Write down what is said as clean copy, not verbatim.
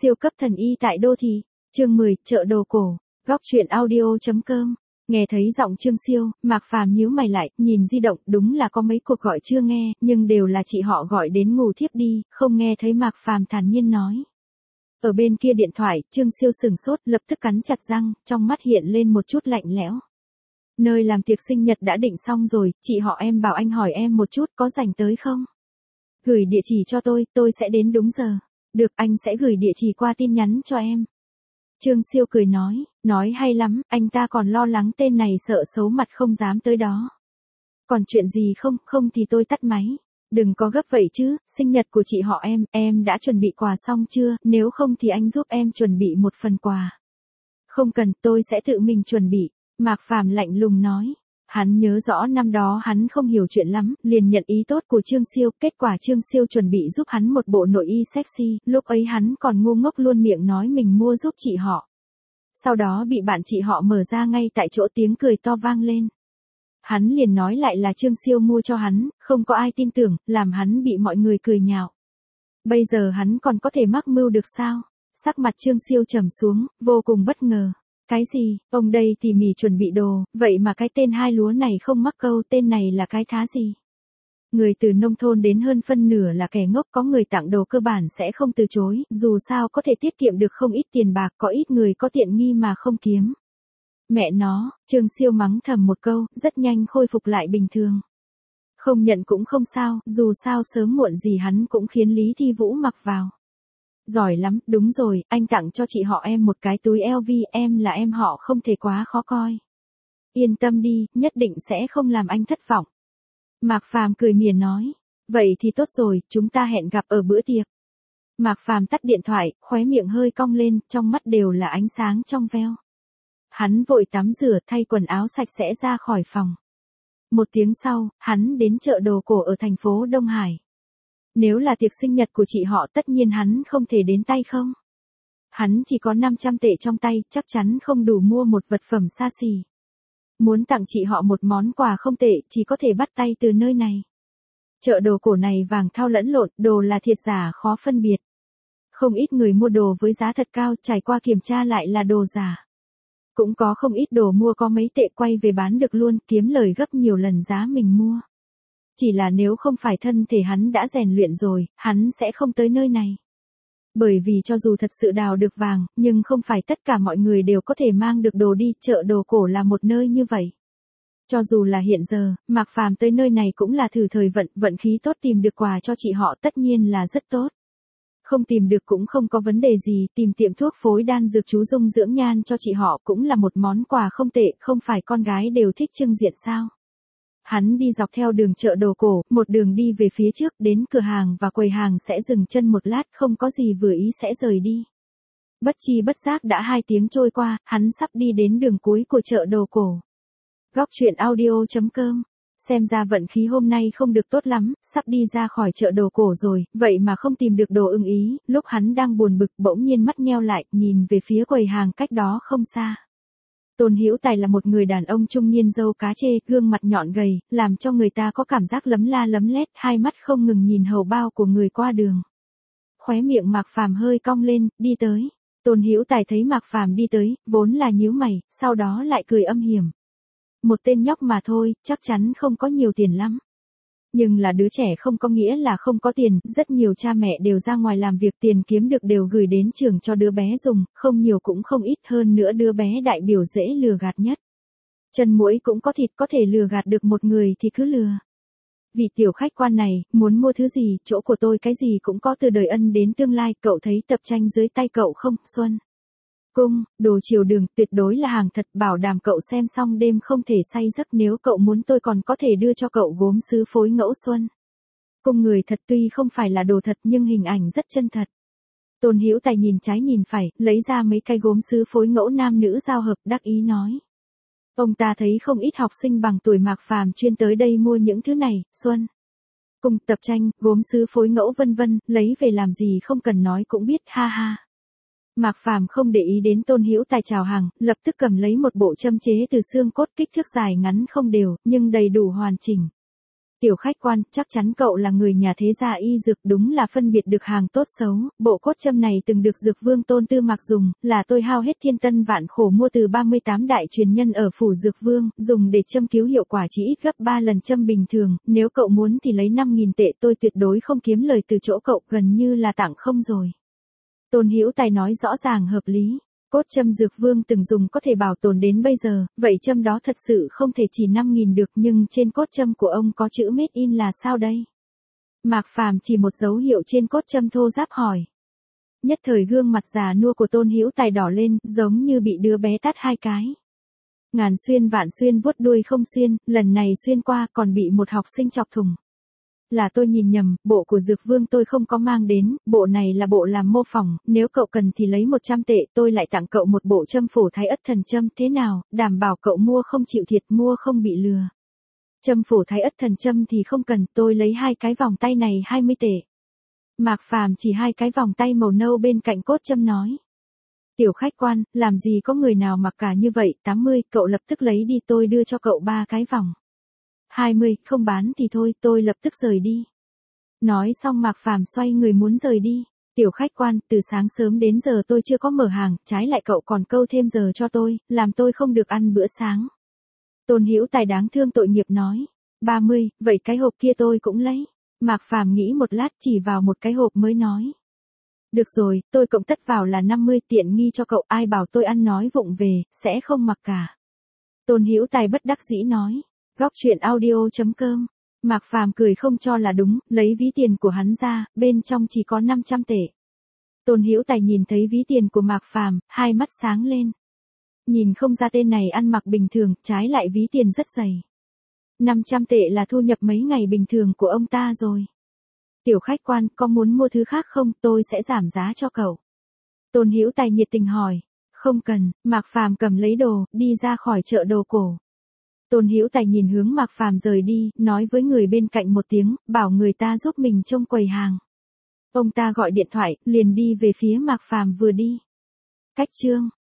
Siêu cấp thần y tại đô thị. Chương 10, chợ đồ cổ. Góc truyện audio.com. Nghe thấy giọng Trương Siêu, Mạc Phàm nhíu mày lại, nhìn di động, đúng là có mấy cuộc gọi chưa nghe, nhưng đều là chị họ gọi đến ngủ thiếp đi, không nghe thấy. Mạc Phàm thản nhiên nói. Ở bên kia điện thoại, Trương Siêu sừng sốt, lập tức cắn chặt răng, trong mắt hiện lên một chút lạnh lẽo. Nơi làm tiệc sinh nhật đã định xong rồi, chị họ em bảo anh hỏi em một chút, có rảnh tới không? Gửi địa chỉ cho tôi sẽ đến đúng giờ. Được, anh sẽ gửi địa chỉ qua tin nhắn cho em. Trương Siêu cười nói hay lắm, anh ta còn lo lắng tên này sợ xấu mặt không dám tới đó. Còn chuyện gì không thì tôi tắt máy. Đừng có gấp vậy chứ, sinh nhật của chị họ em đã chuẩn bị quà xong chưa, nếu không thì anh giúp em chuẩn bị một phần quà. Không cần, tôi sẽ tự mình chuẩn bị, Mạc Phàm lạnh lùng nói. Hắn nhớ rõ năm đó hắn không hiểu chuyện lắm, liền nhận ý tốt của Trương Siêu, kết quả Trương Siêu chuẩn bị giúp hắn một bộ nội y sexy, lúc ấy hắn còn ngu ngốc luôn miệng nói mình mua giúp chị họ. Sau đó bị bạn chị họ mở ra ngay tại chỗ, tiếng cười to vang lên. Hắn liền nói lại là Trương Siêu mua cho hắn, không có ai tin tưởng, làm hắn bị mọi người cười nhạo. Bây giờ hắn còn có thể mắc mưu được sao? Sắc mặt Trương Siêu trầm xuống, vô cùng bất ngờ. Cái gì, ông đây tỉ mỉ chuẩn bị đồ, vậy mà cái tên hai lúa này không mắc câu, tên này là cái thá gì? Người từ nông thôn đến hơn phân nửa là kẻ ngốc, có người tặng đồ cơ bản sẽ không từ chối, dù sao có thể tiết kiệm được không ít tiền bạc, có ít người có tiện nghi mà không kiếm. Mẹ nó, Trương Siêu mắng thầm một câu, rất nhanh khôi phục lại bình thường. Không nhận cũng không sao, dù sao sớm muộn gì hắn cũng khiến Lý Thi Vũ mặc vào. Giỏi lắm, đúng rồi, anh tặng cho chị họ em một cái túi LV, em là em họ không thể quá khó coi. Yên tâm đi, nhất định sẽ không làm anh thất vọng. Mạc Phàm cười mỉa nói, vậy thì tốt rồi, chúng ta hẹn gặp ở bữa tiệc. Mạc Phàm tắt điện thoại, khóe miệng hơi cong lên, trong mắt đều là ánh sáng trong veo. Hắn vội tắm rửa, thay quần áo sạch sẽ ra khỏi phòng. Một tiếng sau, hắn đến chợ đồ cổ ở thành phố Đông Hải. Nếu là tiệc sinh nhật của chị họ tất nhiên hắn không thể đến tay không. Hắn chỉ có 500 tệ trong tay, chắc chắn không đủ mua một vật phẩm xa xỉ. Muốn tặng chị họ một món quà không tệ, chỉ có thể bắt tay từ nơi này. Chợ đồ cổ này vàng thau lẫn lộn, đồ là thiệt giả khó phân biệt. Không ít người mua đồ với giá thật cao, trải qua kiểm tra lại là đồ giả. Cũng có không ít đồ mua có mấy tệ quay về bán được luôn, kiếm lời gấp nhiều lần giá mình mua. Chỉ là nếu không phải thân thể hắn đã rèn luyện rồi, hắn sẽ không tới nơi này. Bởi vì cho dù thật sự đào được vàng, nhưng không phải tất cả mọi người đều có thể mang được đồ đi, chợ đồ cổ là một nơi như vậy. Cho dù là hiện giờ, Mạc Phàm tới nơi này cũng là thử thời vận khí tốt tìm được quà cho chị họ tất nhiên là rất tốt. Không tìm được cũng không có vấn đề gì, tìm tiệm thuốc phối đan dược chú dung dưỡng nhan cho chị họ cũng là một món quà không tệ, không phải con gái đều thích trưng diện sao. Hắn đi dọc theo đường chợ đồ cổ, một đường đi về phía trước, đến cửa hàng và quầy hàng sẽ dừng chân một lát, không có gì vừa ý sẽ rời đi. Bất chi bất giác đã 2 tiếng trôi qua, hắn sắp đi đến đường cuối của chợ đồ cổ. Góc truyện audio.com. Xem ra vận khí hôm nay không được tốt lắm, sắp đi ra khỏi chợ đồ cổ rồi, vậy mà không tìm được đồ ưng ý, lúc hắn đang buồn bực bỗng nhiên mắt nheo lại, nhìn về phía quầy hàng cách đó không xa. Tôn Hữu Tài là một người đàn ông trung niên râu cá chê, gương mặt nhọn gầy, làm cho người ta có cảm giác lấm la lấm lét, hai mắt không ngừng nhìn hầu bao của người qua đường. Khóe miệng Mạc Phàm hơi cong lên, đi tới. Tôn Hữu Tài thấy Mạc Phàm đi tới, vốn là nhíu mày, sau đó lại cười âm hiểm. Một tên nhóc mà thôi, chắc chắn không có nhiều tiền lắm. Nhưng là đứa trẻ không có nghĩa là không có tiền, rất nhiều cha mẹ đều ra ngoài làm việc, tiền kiếm được đều gửi đến trường cho đứa bé dùng, không nhiều cũng không ít, hơn nữa đứa bé đại biểu dễ lừa gạt nhất. Chân muỗi cũng có thịt, có thể lừa gạt được một người thì cứ lừa. Vị tiểu khách quan này, muốn mua thứ gì, chỗ của tôi cái gì cũng có, từ đời ân đến tương lai, cậu thấy tập tranh dưới tay cậu không, Xuân? Cung, đồ triều đường, tuyệt đối là hàng thật, bảo đảm cậu xem xong đêm không thể say giấc, nếu cậu muốn tôi còn có thể đưa cho cậu gốm sứ phối ngẫu Xuân. Cung người thật tuy không phải là đồ thật nhưng hình ảnh rất chân thật. Tôn Hữu Tài nhìn trái nhìn phải, lấy ra mấy cái gốm sứ phối ngẫu nam nữ giao hợp, đắc ý nói. Ông ta thấy không ít học sinh bằng tuổi Mạc Phàm chuyên tới đây mua những thứ này, Xuân. Cung, tập tranh, gốm sứ phối ngẫu vân vân, lấy về làm gì không cần nói cũng biết, ha ha. Mạc Phàm không để ý đến Tôn Hữu Tài chào hàng, lập tức cầm lấy một bộ châm chế từ xương cốt, kích thước dài ngắn không đều, nhưng đầy đủ hoàn chỉnh. Tiểu khách quan, chắc chắn cậu là người nhà thế gia y dược, đúng là phân biệt được hàng tốt xấu, bộ cốt châm này từng được Dược Vương Tôn Tư Mạc dùng, là tôi hao hết thiên tân vạn khổ mua từ 38 đại truyền nhân ở phủ Dược Vương, dùng để châm cứu hiệu quả chỉ ít gấp 3 lần châm bình thường, nếu cậu muốn thì lấy 5.000 tệ, tôi tuyệt đối không kiếm lời từ chỗ cậu, gần như là tặng không rồi. Tôn Hữu Tài nói rõ ràng hợp lý. Cốt châm Dược Vương từng dùng có thể bảo tồn đến bây giờ, vậy châm đó thật sự không thể chỉ 5.000 được, nhưng trên cốt châm của ông có chữ Made in là sao đây? Mạc Phàm chỉ một dấu hiệu trên cốt châm thô ráp hỏi. Nhất thời gương mặt già nua của Tôn Hữu Tài đỏ lên, giống như bị đứa bé tát 2 cái. Ngàn xuyên vạn xuyên vuốt đuôi không xuyên, lần này xuyên qua còn bị một học sinh chọc thủng. Là tôi nhìn nhầm, bộ của Dược Vương tôi không có mang đến, bộ này là bộ làm mô phỏng, nếu cậu cần thì lấy 100 tệ, tôi lại tặng cậu một bộ châm phổ Thái Ất Thần Châm, thế nào, đảm bảo cậu mua không chịu thiệt, mua không bị lừa. Châm phổ Thái Ất Thần Châm thì không cần, tôi lấy 2 cái vòng tay này 20 tệ. Mạc Phàm chỉ 2 cái vòng tay màu nâu bên cạnh cốt châm nói. Tiểu khách quan, làm gì có người nào mặc cả như vậy, 80, cậu lập tức lấy đi, tôi đưa cho cậu 3 cái vòng. 20, không bán thì thôi, tôi lập tức rời đi. Nói xong Mạc Phàm xoay người muốn rời đi. Tiểu khách quan, từ sáng sớm đến giờ tôi chưa có mở hàng, trái lại cậu còn câu thêm giờ cho tôi, làm tôi không được ăn bữa sáng. Tôn Hữu Tài đáng thương tội nghiệp nói. 30, vậy cái hộp kia tôi cũng lấy. Mạc Phàm nghĩ một lát chỉ vào một cái hộp mới nói. Được rồi, tôi cộng tất vào là 50, tiện nghi cho cậu, ai bảo tôi ăn nói vụng về, sẽ không mặc cả. Tôn Hữu Tài bất đắc dĩ nói. Góc truyện audio.com. Mạc Phàm cười không cho là đúng, lấy ví tiền của hắn ra, bên trong chỉ có 500 tệ. Tôn Hữu Tài nhìn thấy ví tiền của Mạc Phàm, hai mắt sáng lên. Nhìn không ra tên này ăn mặc bình thường, trái lại ví tiền rất dày. 500 tệ là thu nhập mấy ngày bình thường của ông ta rồi. Tiểu khách quan, có muốn mua thứ khác không, tôi sẽ giảm giá cho cậu. Tôn Hữu Tài nhiệt tình hỏi. Không cần, Mạc Phàm cầm lấy đồ, đi ra khỏi chợ đồ cổ. Tôn Hữu Tài nhìn hướng Mạc Phàm rời đi, nói với người bên cạnh một tiếng, bảo người ta giúp mình trông quầy hàng. Ông ta gọi điện thoại, liền đi về phía Mạc Phàm vừa đi. Cách chương